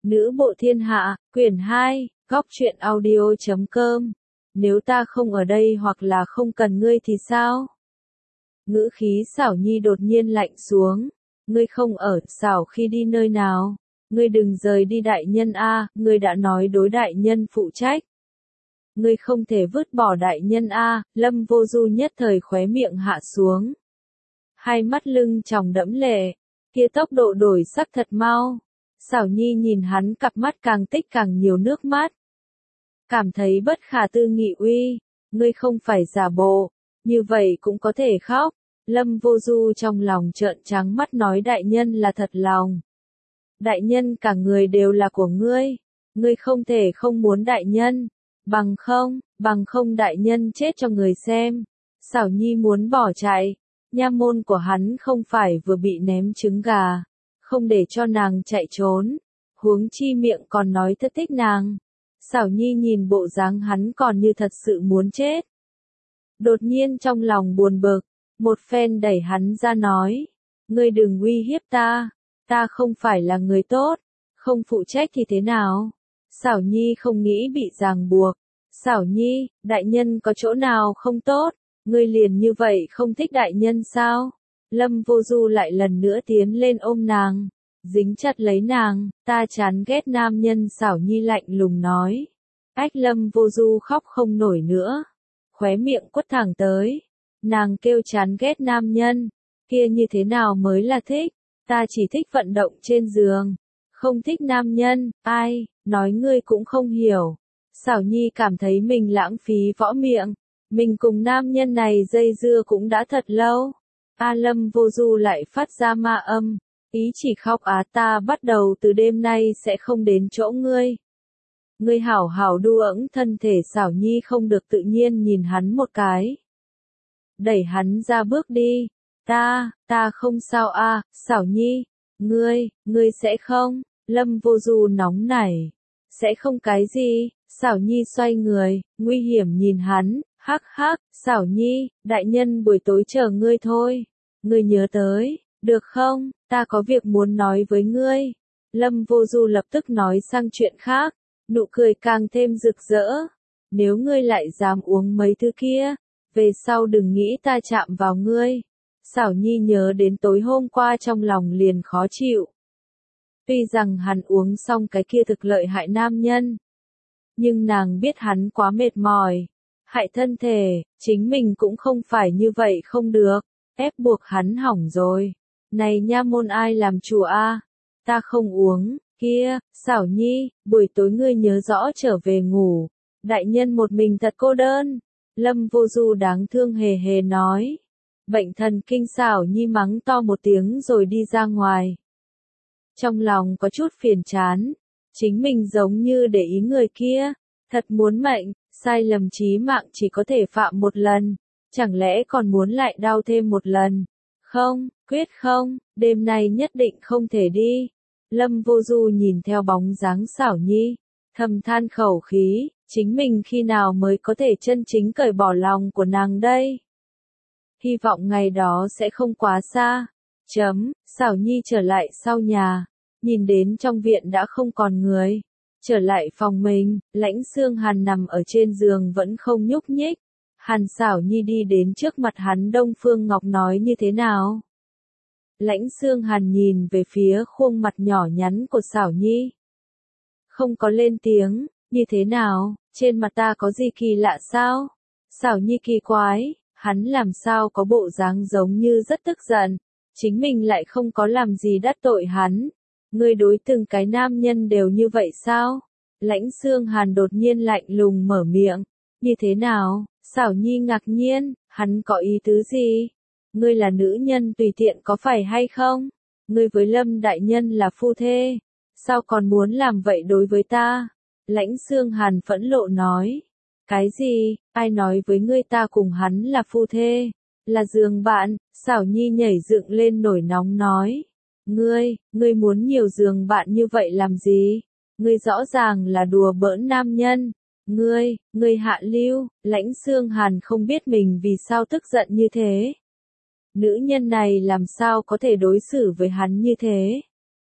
Nữ bộ thiên hạ, quyển 2, góc truyện audio.com. Nếu ta không ở đây hoặc là không cần ngươi thì sao? Ngữ khí Xảo Nhi đột nhiên lạnh xuống. Ngươi không ở, Xảo khi đi nơi nào? Ngươi đừng rời đi đại nhân a, ngươi đã nói đối đại nhân phụ trách. Ngươi không thể vứt bỏ đại nhân a, Lâm Vô Du nhất thời khóe miệng hạ xuống. Hai mắt lưng tròng đẫm lệ, kia tốc độ đổi sắc thật mau. Xảo Nhi nhìn hắn cặp mắt càng tích càng nhiều nước mắt. Cảm thấy bất khả tư nghị uy, ngươi không phải giả bộ, như vậy cũng có thể khóc. Lâm Vô Du trong lòng trợn trắng mắt nói đại nhân là thật lòng. Đại nhân cả người đều là của ngươi không thể không muốn đại nhân, bằng không đại nhân chết cho người xem. Xảo Nhi muốn bỏ chạy, nha môn của hắn không phải vừa bị ném trứng gà, không để cho nàng chạy trốn, huống chi miệng còn nói thất thích nàng. Xảo Nhi nhìn bộ dáng hắn còn như thật sự muốn chết. Đột nhiên trong lòng buồn bực, một phen đẩy hắn ra nói, ngươi đừng uy hiếp ta không phải là người tốt, không phụ trách thì thế nào? Xảo Nhi không nghĩ bị ràng buộc. Xảo Nhi, đại nhân có chỗ nào không tốt, ngươi liền như vậy không thích đại nhân sao? Lâm Vô Du lại lần nữa tiến lên ôm nàng, dính chặt lấy nàng, ta chán ghét nam nhân. Xảo Nhi lạnh lùng nói. Ách, Lâm Vô Du khóc không nổi nữa, khóe miệng quất thẳng tới. Nàng kêu chán ghét nam nhân, kia như thế nào mới là thích? Ta chỉ thích vận động trên giường, không thích nam nhân. Ai, nói ngươi cũng không hiểu. Xảo Nhi cảm thấy mình lãng phí võ miệng, mình cùng nam nhân này dây dưa cũng đã thật lâu. Lâm Vô Du lại phát ra ma âm, ý chỉ khóc ta bắt đầu từ đêm nay sẽ không đến chỗ ngươi. Ngươi hảo hảo đu ẫng thân thể. Xảo Nhi không được tự nhiên nhìn hắn một cái, đẩy hắn ra bước đi. Ta không sao Xảo Nhi, ngươi sẽ không? Lâm Vô Du nóng nảy. Sẽ không cái gì? Xảo Nhi xoay người, nguy hiểm nhìn hắn, hắc hắc. Xảo Nhi, đại nhân buổi tối chờ ngươi thôi. Ngươi nhớ tới, được không? Ta có việc muốn nói với ngươi. Lâm Vô Du lập tức nói sang chuyện khác, nụ cười càng thêm rực rỡ. Nếu ngươi lại dám uống mấy thứ kia, về sau đừng nghĩ ta chạm vào ngươi. Xảo Nhi nhớ đến tối hôm qua trong lòng liền khó chịu. Tuy rằng hắn uống xong cái kia thực lợi hại nam nhân, nhưng nàng biết hắn quá mệt mỏi, hại thân thể, chính mình cũng không phải như vậy không được, ép buộc hắn hỏng rồi. Này nha môn ai làm chủ ta không uống. Kia, Xảo Nhi, buổi tối ngươi nhớ rõ trở về ngủ, đại nhân một mình thật cô đơn. Lâm Vô Du đáng thương hề hề nói. Bệnh thần kinh. Xảo Nhi mắng to một tiếng rồi đi ra ngoài. Trong lòng có chút phiền chán, chính mình giống như để ý người kia, thật muốn mệnh, sai lầm chí mạng chỉ có thể phạm một lần, chẳng lẽ còn muốn lại đau thêm một lần? Không, quyết không, đêm nay nhất định không thể đi. Lâm Vô Du nhìn theo bóng dáng Xảo Nhi, thầm than khẩu khí, chính mình khi nào mới có thể chân chính cởi bỏ lòng của nàng đây? Hy vọng ngày đó sẽ không quá xa. Xảo Nhi trở lại sau nhà, nhìn đến trong viện đã không còn người. Trở lại phòng mình, Lãnh Xương Hàn nằm ở trên giường vẫn không nhúc nhích. Xảo Nhi đi đến trước mặt hắn. Đông Phương Ngọc nói như thế nào? Lãnh Xương Hàn nhìn về phía khuôn mặt nhỏ nhắn của Xảo Nhi, không có lên tiếng. Như thế nào, trên mặt ta có gì kỳ lạ sao? Xảo Nhi kỳ quái, hắn làm sao có bộ dáng giống như rất tức giận, chính mình lại không có làm gì đắc tội hắn. Ngươi đối từng cái nam nhân đều như vậy sao? Lãnh Xương Hàn đột nhiên lạnh lùng mở miệng. Như thế nào? Xảo Nhi ngạc nhiên, hắn có ý tứ gì? Ngươi là nữ nhân tùy tiện có phải hay không? Ngươi với Lâm đại nhân là phu thê, sao còn muốn làm vậy đối với ta? Lãnh Xương Hàn phẫn nộ nói. Cái gì? Ai nói với ngươi ta cùng hắn là phu thê? Là giường bạn? Xảo Nhi nhảy dựng lên nổi nóng nói. Ngươi muốn nhiều giường bạn như vậy làm gì? Ngươi rõ ràng là đùa bỡn nam nhân. Ngươi hạ lưu. Lãnh Xương Hàn không biết mình vì sao tức giận như thế. Nữ nhân này làm sao có thể đối xử với hắn như thế?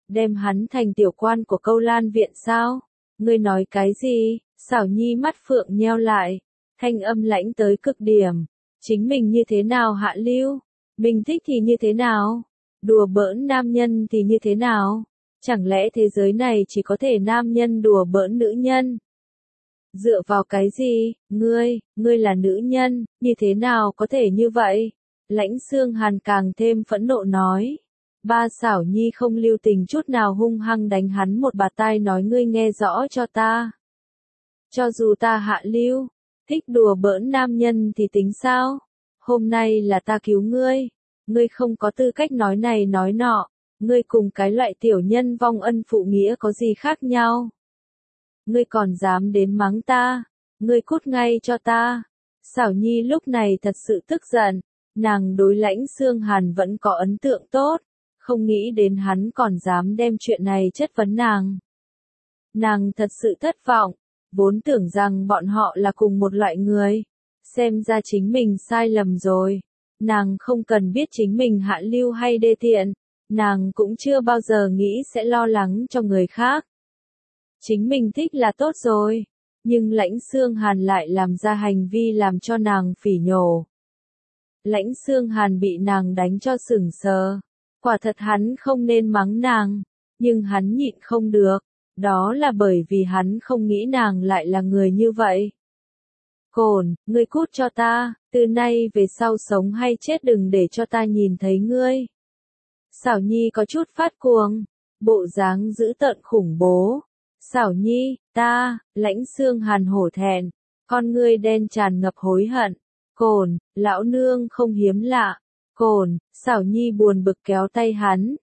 đem hắn thành tiểu quan của Câu Lan viện sao? Ngươi nói cái gì? Xảo Nhi mắt phượng nheo lại, thanh âm lãnh tới cực điểm. Chính mình như thế nào hạ lưu? Mình thích thì như thế nào? Đùa bỡn nam nhân thì như thế nào? Chẳng lẽ thế giới này chỉ có thể nam nhân đùa bỡn nữ nhân? Dựa vào cái gì? Ngươi là nữ nhân, như thế nào có thể như vậy? Lãnh Xương Hàn càng thêm phẫn nộ nói. Ba Xảo Nhi không lưu tình chút nào hung hăng đánh hắn một bạt tai nói ngươi nghe rõ cho ta. Cho dù ta hạ lưu, thích đùa bỡn nam nhân thì tính sao? Hôm nay là ta cứu ngươi. Ngươi không có tư cách nói này nói nọ. Ngươi cùng cái loại tiểu nhân vong ân phụ nghĩa có gì khác nhau? Ngươi còn dám đến mắng ta? Ngươi cút ngay cho ta. Xảo Nhi lúc này thật sự tức giận. Nàng đối Lãnh Xương Hàn vẫn có ấn tượng tốt. Không nghĩ đến hắn còn dám đem chuyện này chất vấn nàng. Nàng thật sự thất vọng. Vốn tưởng rằng bọn họ là cùng một loại người. Xem ra chính mình sai lầm rồi. Nàng không cần biết chính mình hạ lưu hay đê tiện. Nàng cũng chưa bao giờ nghĩ sẽ lo lắng cho người khác. Chính mình thích là tốt rồi. Nhưng Lãnh Xương Hàn lại làm ra hành vi làm cho nàng phỉ nhổ. Lãnh Xương Hàn bị nàng đánh cho sửng sờ. Quả thật hắn không nên mắng nàng. Nhưng hắn nhịn không được. Đó là bởi vì hắn không nghĩ nàng lại là người như vậy. Cổn, ngươi cút cho ta, từ nay về sau sống hay chết đừng để cho ta nhìn thấy ngươi. Xảo Nhi có chút phát cuồng, bộ dáng dữ tợn khủng bố. Xảo Nhi, Lãnh Xương Hàn hổ thẹn, con ngươi đen tràn ngập hối hận. Cổn, lão nương không hiếm lạ. Cổn, Xảo Nhi buồn bực kéo tay hắn.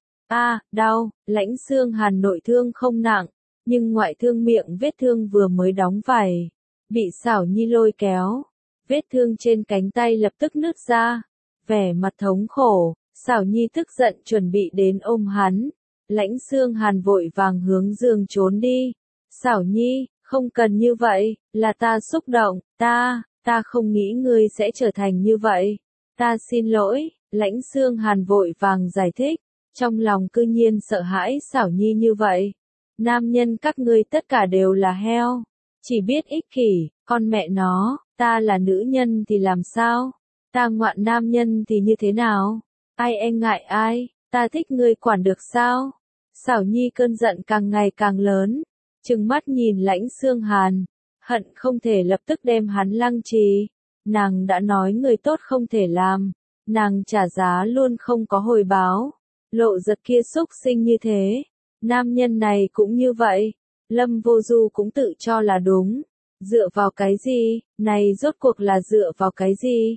Đau, Lãnh Xương Hàn nội thương không nặng, nhưng ngoại thương miệng vết thương vừa mới đóng vảy. Bị Xảo Nhi lôi kéo, vết thương trên cánh tay lập tức nứt ra. Vẻ mặt thống khổ, Xảo Nhi tức giận chuẩn bị đến ôm hắn. Lãnh Xương Hàn vội vàng hướng giường trốn đi. Xảo Nhi, không cần như vậy, là ta xúc động, ta không nghĩ ngươi sẽ trở thành như vậy. Ta xin lỗi, Lãnh Xương Hàn vội vàng giải thích, trong lòng cư nhiên sợ hãi Xảo Nhi như vậy. Nam nhân các ngươi tất cả đều là heo, chỉ biết ích kỷ, con mẹ nó, ta là nữ nhân thì làm sao? Ta ngoạn nam nhân thì như thế nào? Ai e ngại ai, ta thích ngươi quản được sao? Xảo Nhi cơn giận càng ngày càng lớn, trừng mắt nhìn Lãnh Xương Hàn, hận không thể lập tức đem hắn lăng trì. Nàng đã nói người tốt không thể làm, nàng trả giá luôn không có hồi báo. Lộ Giật kia xúc sinh như thế, nam nhân này cũng như vậy. Lâm Vô Du cũng tự cho là đúng. Dựa vào cái gì, này rốt cuộc là dựa vào cái gì?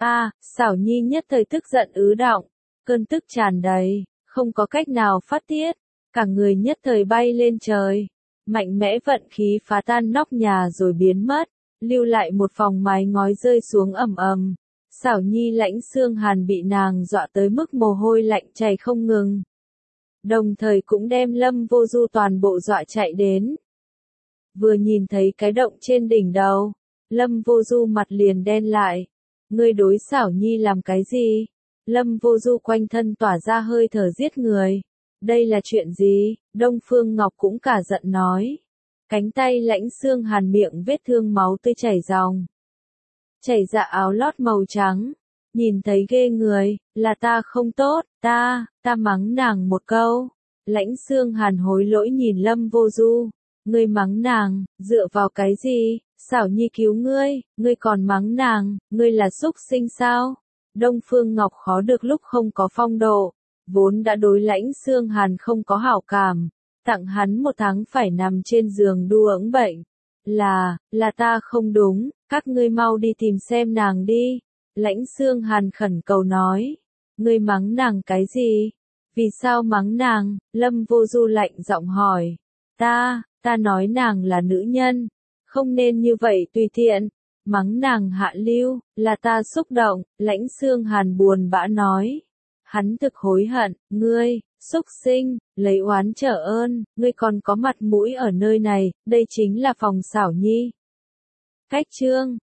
Xảo Nhi nhất thời tức giận ứ động, cơn tức tràn đầy, không có cách nào phát tiết, cả người nhất thời bay lên trời, mạnh mẽ vận khí phá tan nóc nhà rồi biến mất, lưu lại một phòng mái ngói rơi xuống ầm ầm. Xảo Nhi Lãnh Xương Hàn bị nàng dọa tới mức mồ hôi lạnh chảy không ngừng. Đồng thời cũng đem Lâm Vô Du toàn bộ dọa chạy đến. Vừa nhìn thấy cái động trên đỉnh đầu, Lâm Vô Du mặt liền đen lại. Ngươi đối Xảo Nhi làm cái gì? Lâm Vô Du quanh thân tỏa ra hơi thở giết người. Đây là chuyện gì? Đông Phương Ngọc cũng cả giận nói. Cánh tay Lãnh Xương Hàn miệng vết thương máu tươi chảy ròng. Chảy dạ áo lót màu trắng. Nhìn thấy ghê người, là ta không tốt, ta mắng nàng một câu. Lãnh Xương Hàn hối lỗi nhìn Lâm Vô Du. Ngươi mắng nàng, dựa vào cái gì? Xảo Nhi cứu ngươi, ngươi còn mắng nàng, ngươi là xúc sinh sao? Đông Phương Ngọc khó được lúc không có phong độ, vốn đã đối Lãnh Xương Hàn không có hảo cảm, tặng hắn 1 tháng phải nằm trên giường đu ỡng bệnh. Là ta không đúng, các ngươi mau đi tìm xem nàng đi. Lãnh Xương Hàn khẩn cầu nói, ngươi mắng nàng cái gì? Vì sao mắng nàng? Lâm Vô Du lạnh giọng hỏi. Ta nói nàng là nữ nhân, không nên như vậy tùy tiện, mắng nàng hạ lưu, là ta xúc động. Lãnh Xương Hàn buồn bã nói. Hắn thực hối hận, ngươi, xúc sinh, lấy oán trả ơn, ngươi còn có mặt mũi ở nơi này, đây chính là phòng Xảo Nhi. Cách chương